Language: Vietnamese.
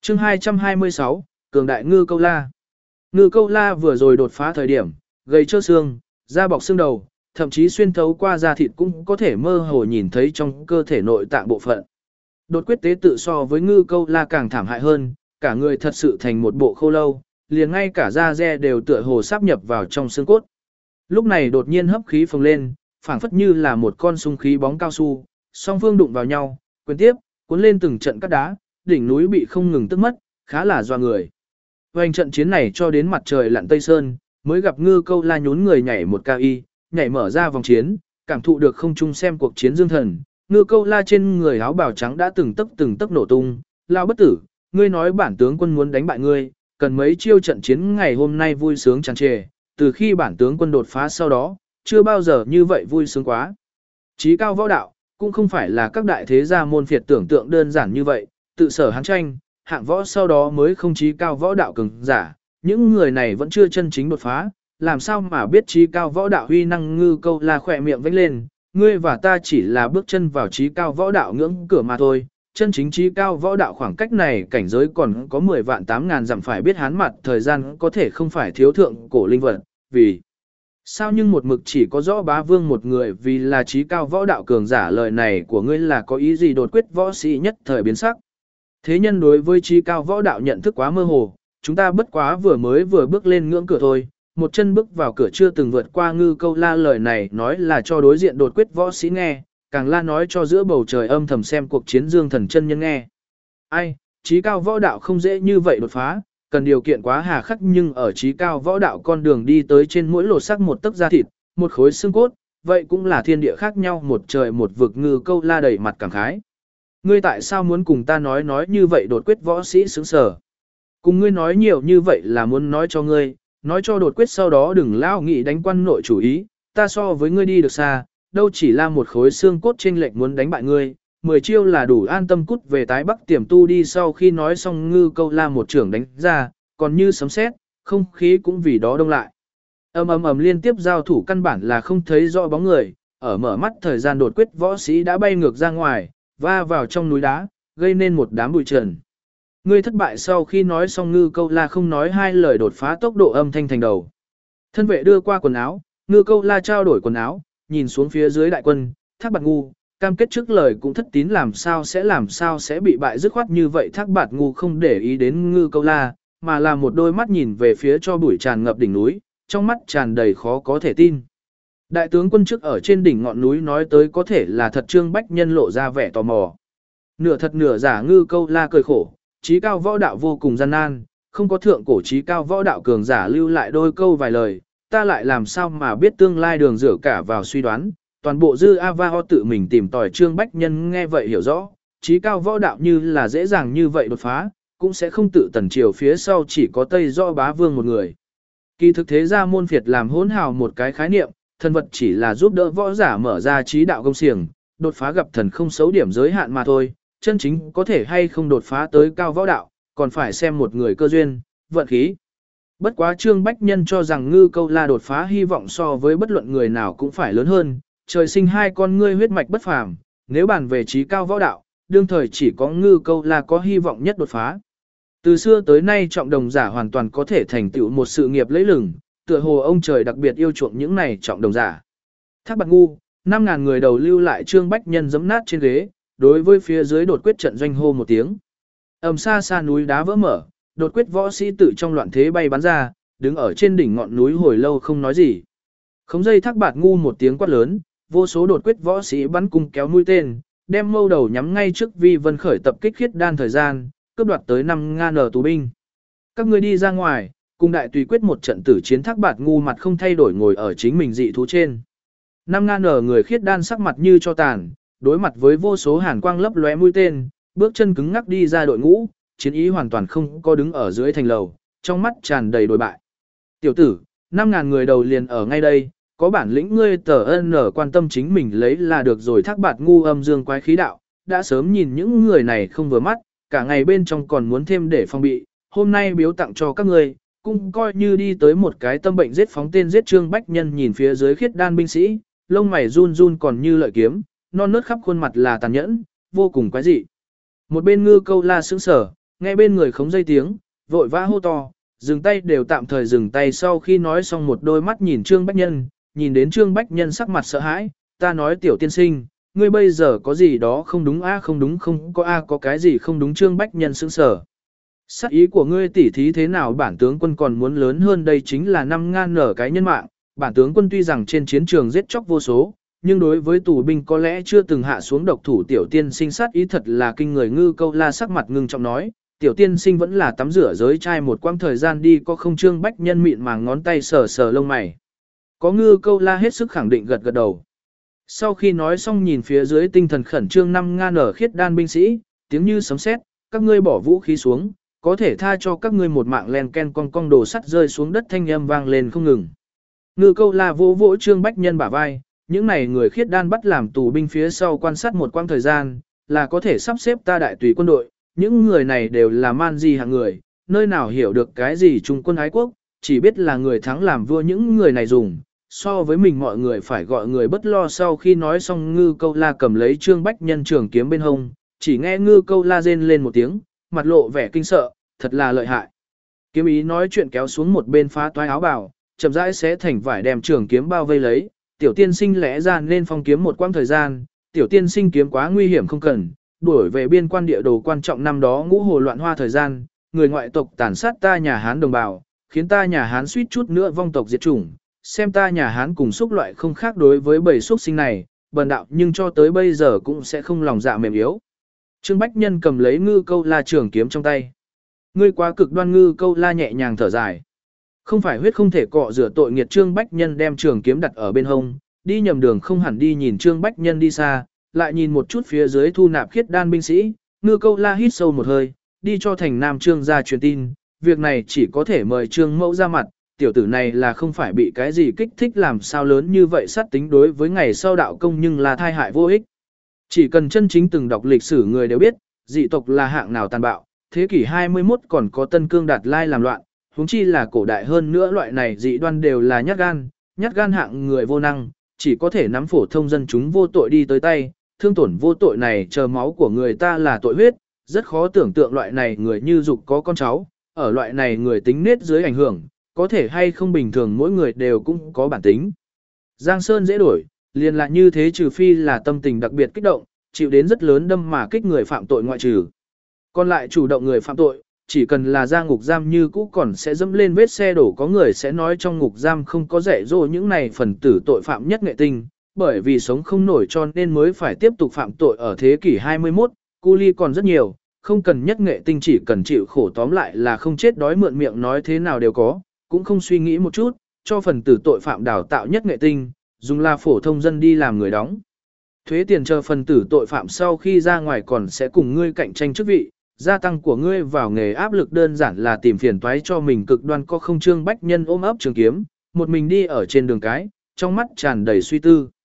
chương 226, cường đại ngư câu la. Ngư câu la vừa rồi đột phá thời điểm, gầy trơ xương, da bọc xương đầu, thậm chí xuyên thấu qua da thịt cũng có thể mơ hồ nhìn thấy trong cơ thể nội tạng bộ phận. Đột quyết tế tự so với ngư câu la càng thảm hại hơn, cả người thật sự thành một bộ khô lâu, liền ngay cả da re đều tựa hồ sáp nhập vào trong xương cốt. Lúc này đột nhiên hấp khí phồng lên, phảng phất như là một con sung khí bóng cao su, song phương đụng vào nhau, quyền tiếp, cuốn lên từng trận cắt đá, đỉnh núi bị không ngừng tức mất, khá là doa người. Hoành trận chiến này cho đến mặt trời lặn tây sơn, mới gặp ngư câu la nhún người nhảy một cao y, nhảy mở ra vòng chiến, cảm thụ được không chung xem cuộc chiến dương thần. Ngư câu la trên người áo bào trắng đã từng tấc nổ tung, lao bất tử, ngươi nói bản tướng quân muốn đánh bại ngươi, cần mấy chiêu trận chiến ngày hôm nay vui sướng tràn trề, từ khi bản tướng quân đột phá sau đó, chưa bao giờ như vậy vui sướng quá. Chí cao võ đạo, cũng không phải là các đại thế gia môn phiệt tưởng tượng đơn giản như vậy, tự sở hán tranh, hạng võ sau đó mới không chí cao võ đạo cường giả, những người này vẫn chưa chân chính đột phá, làm sao mà biết chí cao võ đạo huy năng. Ngư câu la khỏe miệng vẫy lên, ngươi và ta chỉ là bước chân vào chí cao võ đạo ngưỡng cửa mà thôi, chân chính chí cao võ đạo khoảng cách này cảnh giới còn có 10 vạn 8 ngàn dặm, phải biết hán mặt thời gian có thể không phải thiếu thượng cổ linh vật, vì sao nhưng một mực chỉ có rõ bá vương một người vì là chí cao võ đạo cường giả. Lời này của ngươi là có ý gì? Đột quyết võ sĩ nhất thời biến sắc. Thế nhân đối với chí cao võ đạo nhận thức quá mơ hồ, chúng ta bất quá vừa bước lên ngưỡng cửa thôi, một chân bước vào cửa chưa từng vượt qua. Ngư câu la lời này nói là cho đối diện đột quyết võ sĩ nghe, càng la nói cho giữa bầu trời âm thầm xem cuộc chiến dương thần chân nhân nghe. Ai, chí cao võ đạo không dễ như vậy đột phá, cần điều kiện quá hà khắc, nhưng ở chí cao võ đạo con đường đi tới trên mỗi lột xác một tấc da thịt, một khối xương cốt, vậy cũng là thiên địa khác nhau một trời một vực. Ngư câu la đầy mặt cảm khái. Ngươi tại sao muốn cùng ta nói như vậy? Đột quyết võ sĩ sững sờ. Cùng ngươi nói nhiều như vậy là muốn nói cho ngươi, nói cho đột quyết sau đó đừng lao nghị đánh quan nội chủ ý, ta so với ngươi đi được xa, đâu chỉ là một khối xương cốt chênh lệch muốn đánh bại ngươi, 10 chiêu là đủ an tâm cút về tái bắc tiềm tu đi. Sau khi nói xong, ngư câu la một trưởng đánh ra, còn như sấm sét, không khí cũng vì đó đông lại. Ầm liên tiếp giao thủ, căn bản là không thấy rõ bóng người, ở mở mắt thời gian đột quyết võ sĩ đã bay ngược ra ngoài, va vào trong núi đá, gây nên một đám bụi trần. Ngươi thất bại. Sau khi nói xong, ngư câu la không nói hai lời đột phá tốc độ âm thanh thành đầu. Thân vệ đưa qua quần áo, ngư câu la trao đổi quần áo, nhìn xuống phía dưới đại quân, Thác Bạt Ngu, cam kết trước lời cũng thất tín, làm sao sẽ bị bại dứt khoát như vậy. Thác Bạt Ngu không để ý đến ngư câu la, mà là một đôi mắt nhìn về phía cho bụi tràn ngập đỉnh núi, trong mắt tràn đầy khó có thể tin. Đại tướng quân trước ở trên đỉnh ngọn núi nói tới có thể là thật. Trương Bách Nhân lộ ra vẻ tò mò. Nửa thật nửa giả. Ngư câu la cười khổ, chí cao võ đạo vô cùng gian nan, không có thượng cổ chí cao võ đạo cường giả lưu lại đôi câu vài lời, ta lại làm sao mà biết tương lai đường rửa cả vào suy đoán, toàn bộ dư Avaho tự mình tìm tòi. Trương Bách Nhân nghe vậy hiểu rõ, chí cao võ đạo như là dễ dàng như vậy đột phá, cũng sẽ không tự tần triều phía sau chỉ có Tây Do bá vương một người. Kỳ thực thế gia môn phiệt làm hỗn hào một cái khái niệm, thần vật chỉ là giúp đỡ võ giả mở ra trí đạo công xiềng, đột phá gặp thần không xấu điểm giới hạn mà thôi, chân chính có thể hay không đột phá tới cao võ đạo, còn phải xem một người cơ duyên, vận khí. Bất quá Trương Bách Nhân cho rằng ngư câu la đột phá hy vọng so với bất luận người nào cũng phải lớn hơn, trời sinh hai con ngươi huyết mạch bất phàm, nếu bàn về trí cao võ đạo, đương thời chỉ có ngư câu la có hy vọng nhất đột phá. Từ xưa tới nay trọng đồng giả hoàn toàn có thể thành tựu một sự nghiệp lẫy lừng, tựa hồ ông trời đặc biệt yêu chuộng những này trọng đồng giả. Thác Bạt Ngu, 5.000 người đầu lưu lại. Trương Bách Nhân giẫm nát trên ghế, đối với phía dưới đột quyết trận doanh hô một tiếng. Xa xa núi đá vỡ mở, đột quyết võ sĩ tự trong loạn thế bay bắn ra, đứng ở trên đỉnh ngọn núi hồi lâu không nói gì. Không dây Thác Bạt Ngu một tiếng quát lớn, vô số đột quyết võ sĩ bắn cung kéo mũi tên, đem mâu đầu nhắm ngay trước Vi Vân khởi tập kích khiết đan thời gian, cướp đoạt tới 5.000 tù binh. Các ngươi đi ra ngoài, cùng đại tùy quyết một trận tử chiến. Thác Bạt Ngu mặt không thay đổi ngồi ở chính mình dị thú trên. 5.000 người khiết đan sắc mặt như cho tàn, đối mặt với vô số hàn quang lấp lóe mũi tên, bước chân cứng ngắc đi ra đội ngũ, chiến ý hoàn toàn không có đứng ở dưới thành lầu, trong mắt tràn đầy đối bại. Tiểu tử, 5.000 người đầu liền ở ngay đây, có bản lĩnh ngươi quan tâm chính mình lấy là được rồi. Thác Bạt Ngu âm dương quái khí đạo, đã sớm nhìn những người này không vừa mắt, cả ngày bên trong còn muốn thêm để phòng bị, hôm nay biếu tặng cho các ngươi, cũng coi như đi tới một cái tâm bệnh giết phóng tên giết. Trương Bách Nhân nhìn phía dưới khiết đan binh sĩ, lông mày run run còn như lợi kiếm, non nớt khắp khuôn mặt là tàn nhẫn, vô cùng quái dị. Một bên ngư câu la sững sờ, Nghe bên người khống dây tiếng, vội vã hô to, dừng tay đều tạm thời dừng tay sau khi nói xong một đôi mắt nhìn Trương Bách Nhân, nhìn đến Trương Bách Nhân sắc mặt sợ hãi, ta nói tiểu tiên sinh, ngươi bây giờ có gì đó không đúng a không đúng không có a có cái gì không đúng Trương Bách Nhân sững sờ. Sắc ý của ngươi tỉ thí thế nào bản tướng quân còn muốn lớn hơn đây chính là 5.000 nở cái nhân mạng, bản tướng quân tuy rằng trên chiến trường giết chóc vô số, nhưng đối với tù binh có lẽ chưa từng hạ xuống độc thủ tiểu tiên sinh sát ý thật là kinh người Ngư Câu La sắc mặt ngưng trọng nói, tiểu tiên sinh vẫn là tắm rửa giới trai một quãng thời gian đi có không Trương Bách Nhân mịn màng ngón tay sờ sờ lông mày. Có Ngư Câu La hết sức khẳng định gật gật đầu. Sau khi nói xong nhìn phía dưới tinh thần khẩn trương 5.000 nở khiết đan binh sĩ, tiếng như sấm sét, các ngươi bỏ vũ khí xuống, có thể tha cho các ngươi một mạng len ken con cong đồ sắt rơi xuống đất thanh âm vang lên không ngừng. Ngư Câu La vỗ vỗ Trương Bách Nhân bả vai, những này người khiết đan bắt làm tù binh phía sau quan sát một quãng thời gian, là có thể sắp xếp ta đại tùy quân đội, những người này đều là man di hạng người, nơi nào hiểu được cái gì trung quân ái quốc, chỉ biết là người thắng làm vua những người này dùng, so với mình mọi người phải gọi người bất lo. Sau khi nói xong Ngư Câu La cầm lấy Trương Bách Nhân trường kiếm bên hông, chỉ nghe Ngư Câu La rên lên một tiếng, mặt lộ vẻ kinh sợ, thật là lợi hại. Kiếm ý nói chuyện kéo xuống một bên phá toái áo bào, chậm rãi xé thành vải đem trường kiếm bao vây lấy, tiểu tiên sinh lẽ ra nên phong kiếm một quãng thời gian, tiểu tiên sinh kiếm quá nguy hiểm không cần, đuổi về biên quan địa đồ quan trọng năm đó ngũ hồ loạn hoa thời gian, người ngoại tộc tàn sát ta nhà Hán đồng bào, khiến ta nhà Hán suýt chút nữa vong tộc diệt chủng, xem ta nhà Hán cùng xúc loại không khác đối với bầy xúc sinh này, bần đạo nhưng cho tới bây giờ cũng sẽ không lòng dạ mềm yếu. Trương Bách Nhân cầm lấy Ngư Câu La trường kiếm trong tay. Ngươi quá cực đoan Ngư Câu La nhẹ nhàng thở dài. Không phải huyết không thể cọ rửa tội nghiệt Trương Bách Nhân đem trường kiếm đặt ở bên hông, đi nhầm đường không hẳn đi nhìn Trương Bách Nhân đi xa, lại nhìn một chút phía dưới thu nạp khiết đan binh sĩ, Ngư Câu La hít sâu một hơi, đi cho thành Nam Trương ra truyền tin, việc này chỉ có thể mời Trương Mẫu ra mặt, tiểu tử này là không phải bị cái gì kích thích làm sao lớn như vậy sát tính đối với ngày sau đạo công nhưng là thai hại vô ích. Chỉ cần chân chính từng đọc lịch sử người đều biết, dị tộc là hạng nào tàn bạo, thế kỷ 21 còn có Tân Cương Đạt Lai làm loạn, huống chi là cổ đại hơn nữa loại này dị đoan đều là nhát gan hạng người vô năng, chỉ có thể nắm phổ thông dân chúng vô tội đi tới tay, thương tổn vô tội này chờ máu của người ta là tội huyết, rất khó tưởng tượng loại này người như dục có con cháu, ở loại này người tính nết dưới ảnh hưởng, có thể hay không bình thường mỗi người đều cũng có bản tính. Giang Sơn dễ đổi, liền là như thế trừ phi là tâm tình đặc biệt kích động, chịu đến rất lớn đâm mà kích người phạm tội ngoại trừ. Còn lại chủ động người phạm tội, chỉ cần là ra ngục giam như cũ còn sẽ dẫm lên vết xe đổ có người sẽ nói trong ngục giam không có dạy dỗ những này phần tử tội phạm nhất nghệ tinh, bởi vì sống không nổi cho nên mới phải tiếp tục phạm tội ở thế kỷ 21, cu ly còn rất nhiều, không cần nhất nghệ tinh chỉ cần chịu khổ tóm lại là không chết đói mượn miệng nói thế nào đều có, cũng không suy nghĩ một chút, cho phần tử tội phạm đào tạo nhất nghệ tinh, dùng là phổ thông dân đi làm người đóng. Thuế tiền chờ phần tử tội phạm sau khi ra ngoài còn sẽ cùng ngươi cạnh tranh chức vị, gia tăng của ngươi vào nghề áp lực đơn giản là tìm phiền toái cho mình cực đoan có không Trương Bách Nhân ôm ấp trường kiếm, một mình đi ở trên đường cái, trong mắt tràn đầy suy tư.